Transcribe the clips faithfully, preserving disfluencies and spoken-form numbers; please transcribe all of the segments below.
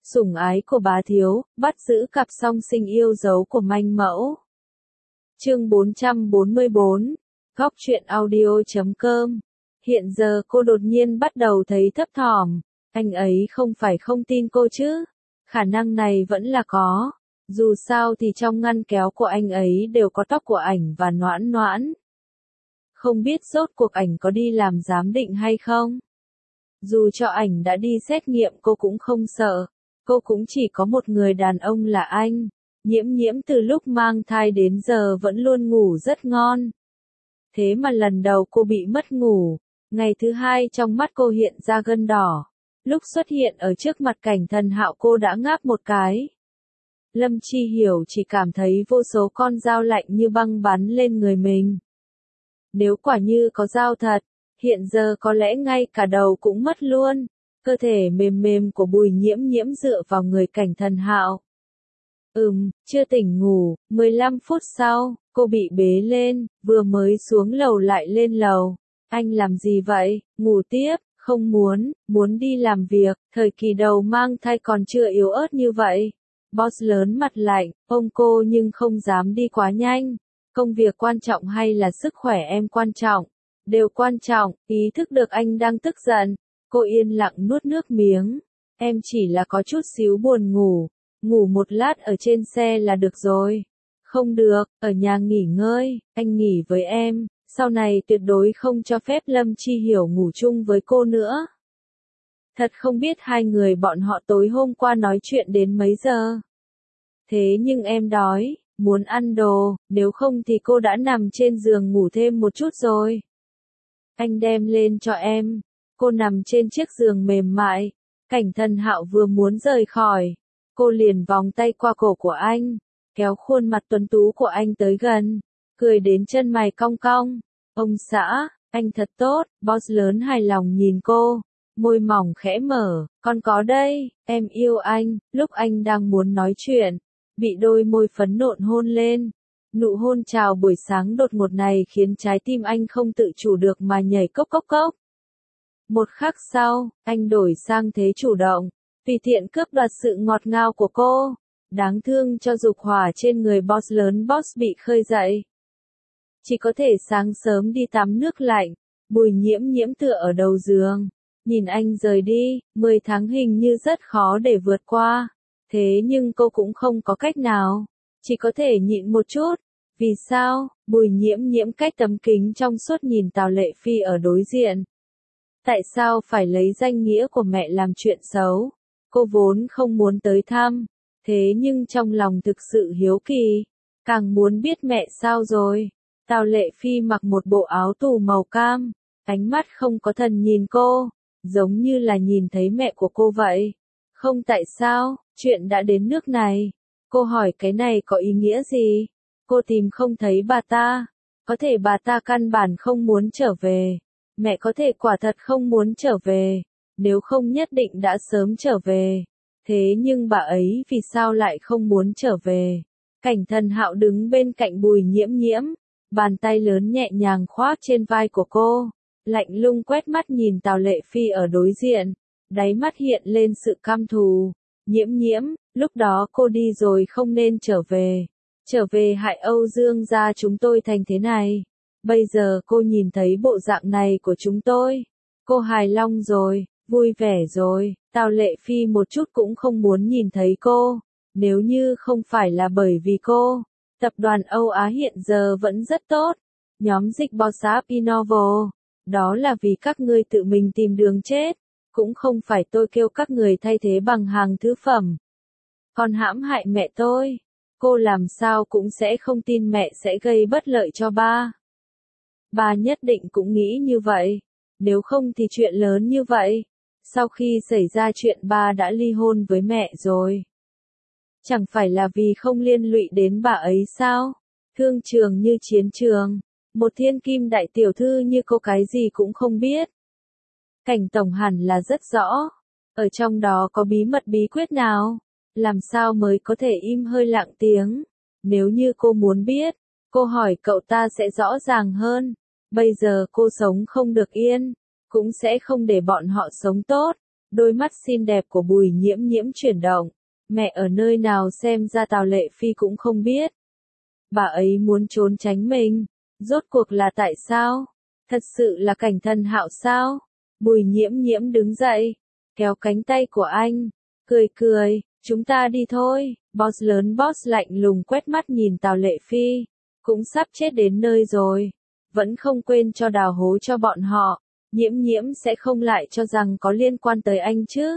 Sủng ái của bá thiếu, bắt giữ cặp song sinh yêu dấu của manh mẫu. Chương bốn trăm bốn mươi bốn, góc truyện audio chấm com. Hiện giờ cô đột nhiên bắt đầu thấy thấp thỏm, anh ấy không phải không tin cô chứ? Khả năng này vẫn là có. Dù sao thì trong ngăn kéo của anh ấy đều có tóc của ảnh và Noãn Noãn. Không biết rốt cuộc ảnh có đi làm giám định hay không? Dù cho ảnh đã đi xét nghiệm cô cũng không sợ. Cô cũng chỉ có một người đàn ông là anh. Nhiễm nhiễm từ lúc mang thai đến giờ vẫn luôn ngủ rất ngon. Thế mà lần đầu cô bị mất ngủ. Ngày thứ hai trong mắt cô hiện ra gân đỏ. Lúc xuất hiện ở trước mặt Cảnh Thần Hạo cô đã ngáp một cái. Lâm Chi Hiểu chỉ cảm thấy vô số con dao lạnh như băng bắn lên người mình. Nếu quả như có dao thật, hiện giờ có lẽ ngay cả đầu cũng mất luôn. Cơ thể mềm mềm của Bùi Nhiễm Nhiễm dựa vào người Cảnh Thần Hạo. Ừm, chưa tỉnh ngủ, mười lăm phút sau, cô bị bế lên, vừa mới xuống lầu lại lên lầu. Anh làm gì vậy? Ngủ tiếp, không muốn, muốn đi làm việc, thời kỳ đầu mang thai còn chưa yếu ớt như vậy. Boss lớn mặt lạnh, ôm cô nhưng không dám đi quá nhanh. Công việc quan trọng hay là sức khỏe em quan trọng? Đều quan trọng, ý thức được anh đang tức giận. Cô yên lặng nuốt nước miếng. Em chỉ là có chút xíu buồn ngủ. Ngủ một lát ở trên xe là được rồi. Không được, ở nhà nghỉ ngơi, anh nghỉ với em. Sau này tuyệt đối không cho phép Lâm Chi Hiểu ngủ chung với cô nữa. Thật không biết hai người bọn họ tối hôm qua nói chuyện đến mấy giờ. Thế nhưng em đói, muốn ăn đồ, nếu không thì cô đã nằm trên giường ngủ thêm một chút rồi. Anh đem lên cho em. Cô nằm trên chiếc giường mềm mại. Cảnh Thần Hạo vừa muốn rời khỏi. Cô liền vòng tay qua cổ của anh. Kéo khuôn mặt tuấn tú của anh tới gần. Cười đến chân mày cong cong. Ông xã, anh thật tốt. Boss lớn hài lòng nhìn cô. Môi mỏng khẽ mở. Con có đây, em yêu anh. Lúc anh đang muốn nói chuyện. Bị đôi môi phấn nộn hôn lên. Nụ hôn chào buổi sáng đột ngột này khiến trái tim anh không tự chủ được mà nhảy cốc cốc cốc. Một khắc sau, anh đổi sang thế chủ động, tùy tiện cướp đoạt sự ngọt ngào của cô. Đáng thương cho dục hỏa trên người boss lớn boss bị khơi dậy. Chỉ có thể sáng sớm đi tắm nước lạnh, Bùi Nhiễm Nhiễm tựa ở đầu giường. Nhìn anh rời đi, mười tháng hình như rất khó để vượt qua. Thế nhưng cô cũng không có cách nào. Chỉ có thể nhịn một chút. Vì sao? Bùi Nhiễm Nhiễm cách tấm kính trong suốt nhìn Tào Lệ Phi ở đối diện. Tại sao phải lấy danh nghĩa của mẹ làm chuyện xấu? Cô vốn không muốn tới thăm. Thế nhưng trong lòng thực sự hiếu kỳ. Càng muốn biết mẹ sao rồi. Tào Lệ Phi mặc một bộ áo tù màu cam. Ánh mắt không có thần nhìn cô. Giống như là nhìn thấy mẹ của cô vậy. Không tại sao, chuyện đã đến nước này. Cô hỏi cái này có ý nghĩa gì? Cô tìm không thấy bà ta. Có thể bà ta căn bản không muốn trở về. Mẹ có thể quả thật không muốn trở về. Nếu không nhất định đã sớm trở về. Thế nhưng bà ấy vì sao lại không muốn trở về? Cảnh Thần Hạo đứng bên cạnh Bùi Nhiễm Nhiễm. Bàn tay lớn nhẹ nhàng khoác trên vai của cô. Lạnh lùng quét mắt nhìn Tào Lệ Phi ở đối diện. Đáy mắt hiện lên sự căm thù. Nhiễm Nhiễm, lúc đó cô đi rồi không nên trở về. Trở về hại Âu Dương gia chúng tôi thành thế này. Bây giờ cô nhìn thấy bộ dạng này của chúng tôi. Cô hài lòng rồi, vui vẻ rồi. Tào Lệ Phi một chút cũng không muốn nhìn thấy cô. Nếu như không phải là bởi vì cô, tập đoàn Âu Á hiện giờ vẫn rất tốt. Nhóm dịch Bossap Innovo. Đó là vì các ngươi tự mình tìm đường chết. Cũng không phải tôi kêu các người thay thế bằng hàng thứ phẩm. Còn hãm hại mẹ tôi. Cô làm sao cũng sẽ không tin mẹ sẽ gây bất lợi cho ba. Ba nhất định cũng nghĩ như vậy. Nếu không thì chuyện lớn như vậy. Sau khi xảy ra chuyện ba đã ly hôn với mẹ rồi. Chẳng phải là vì không liên lụy đến bà ấy sao? Thương trường như chiến trường. Một thiên kim đại tiểu thư như cô cái gì cũng không biết. Cảnh tổng hẳn là rất rõ. Ở trong đó có bí mật bí quyết nào? Làm sao mới có thể im hơi lặng tiếng? Nếu như cô muốn biết, cô hỏi cậu ta sẽ rõ ràng hơn. Bây giờ cô sống không được yên, cũng sẽ không để bọn họ sống tốt. Đôi mắt xinh đẹp của Bùi Nhiễm Nhiễm chuyển động. Mẹ ở nơi nào xem ra Tào Lệ Phi cũng không biết. Bà ấy muốn trốn tránh mình. Rốt cuộc là tại sao? Thật sự là Cảnh Thần Hạo sao? Bùi Nhiễm Nhiễm đứng dậy, kéo cánh tay của anh, cười cười, chúng ta đi thôi. Boss lớn Boss lạnh lùng quét mắt nhìn Tào Lệ Phi, cũng sắp chết đến nơi rồi, vẫn không quên cho đào hố cho bọn họ. Nhiễm Nhiễm sẽ không lại cho rằng có liên quan tới anh chứ?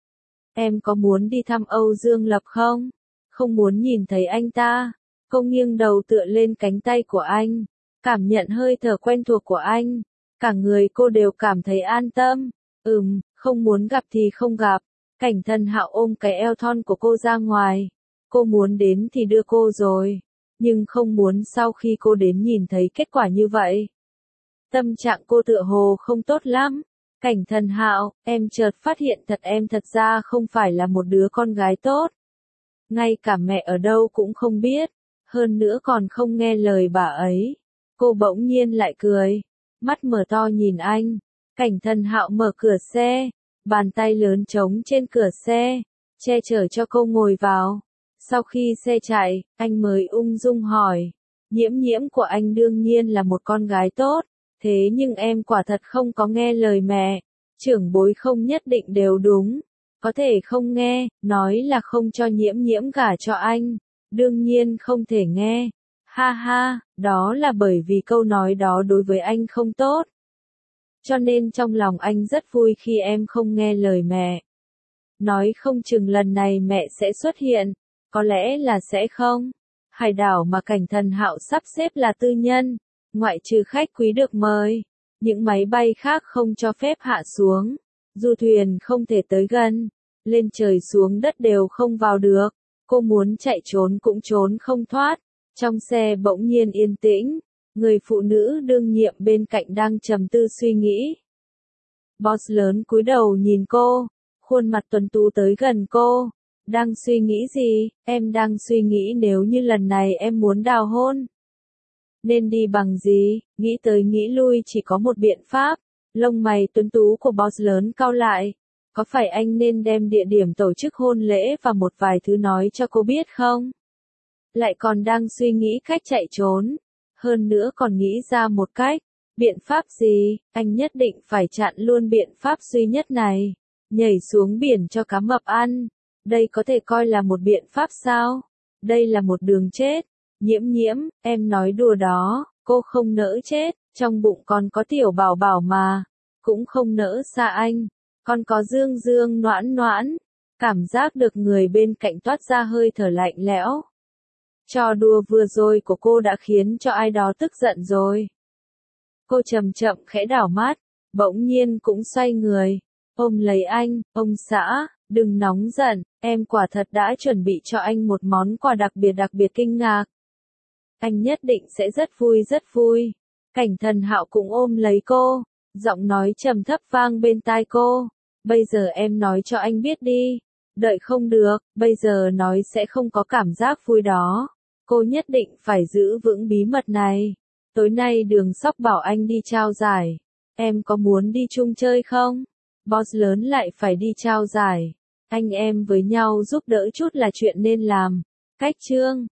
Em có muốn đi thăm Âu Dương Lập không? Không muốn nhìn thấy anh ta. Cô nghiêng đầu tựa lên cánh tay của anh, cảm nhận hơi thở quen thuộc của anh. Cả người cô đều cảm thấy an tâm. Ừm, không muốn gặp thì không gặp. Cảnh Thần Hạo ôm cái eo thon của cô ra ngoài. Cô muốn đến thì đưa cô rồi. Nhưng không muốn sau khi cô đến nhìn thấy kết quả như vậy. Tâm trạng cô tựa hồ không tốt lắm. Cảnh Thần Hạo, em chợt phát hiện thật em thật ra không phải là một đứa con gái tốt. Ngay cả mẹ ở đâu cũng không biết. Hơn nữa còn không nghe lời bà ấy. Cô bỗng nhiên lại cười. Mắt mở to nhìn anh. Cảnh Thần Hạo mở cửa xe. Bàn tay lớn trống trên cửa xe. Che chở cho cô ngồi vào. Sau khi xe chạy, anh mới ung dung hỏi. Nhiễm Nhiễm của anh đương nhiên là một con gái tốt. Thế nhưng em quả thật không có nghe lời mẹ. Trưởng bối không nhất định đều đúng. Có thể không nghe, nói là không cho Nhiễm Nhiễm gả cho anh. Đương nhiên không thể nghe. Ha ha, đó là bởi vì câu nói đó đối với anh không tốt. Cho nên trong lòng anh rất vui khi em không nghe lời mẹ. Nói không chừng lần này mẹ sẽ xuất hiện. Có lẽ là sẽ không. Hải đảo mà Cảnh Thần Hạo sắp xếp là tư nhân. Ngoại trừ khách quý được mời. Những máy bay khác không cho phép hạ xuống. Du thuyền không thể tới gần. Lên trời xuống đất đều không vào được. Cô muốn chạy trốn cũng trốn không thoát. Trong xe bỗng nhiên yên tĩnh. Người phụ nữ đương nhiệm bên cạnh đang trầm tư suy nghĩ. Boss lớn cúi đầu nhìn cô. Khuôn mặt tuấn tú tới gần cô. Đang suy nghĩ gì? Em đang suy nghĩ nếu như lần này em muốn đào hôn. Nên đi bằng gì? Nghĩ tới nghĩ lui chỉ có một biện pháp. Lông mày tuấn tú của boss lớn cau lại. Có phải anh nên đem địa điểm tổ chức hôn lễ và một vài thứ nói cho cô biết không? Lại còn đang suy nghĩ cách chạy trốn. Hơn nữa còn nghĩ ra một cách. Biện pháp gì? Anh nhất định phải chặn luôn biện pháp duy nhất này. Nhảy xuống biển cho cá mập ăn. Đây có thể coi là một biện pháp sao? Đây là một đường chết. Nhiễm Nhiễm, em nói đùa đó. Cô không nỡ chết. Trong bụng còn có tiểu bảo bảo mà. Cũng không nỡ xa anh. Còn có dương dương noãn noãn. Cảm giác được người bên cạnh toát ra hơi thở lạnh lẽo. Trò đùa vừa rồi của cô đã khiến cho ai đó tức giận rồi. Cô chậm chậm khẽ đảo mắt, bỗng nhiên cũng xoay người, ôm lấy anh, ông xã, đừng nóng giận, em quả thật đã chuẩn bị cho anh một món quà đặc biệt đặc biệt kinh ngạc. Anh nhất định sẽ rất vui rất vui. Cảnh Thần Hạo cũng ôm lấy cô, giọng nói trầm thấp vang bên tai cô. Bây giờ em nói cho anh biết đi. Đợi không được, bây giờ nói sẽ không có cảm giác vui đó. Cô nhất định phải giữ vững bí mật này. Tối nay Đường Sóc bảo anh đi trao giải. Em có muốn đi chung chơi không? Boss lớn lại phải đi trao giải. Anh em với nhau giúp đỡ chút là chuyện nên làm. Cách chương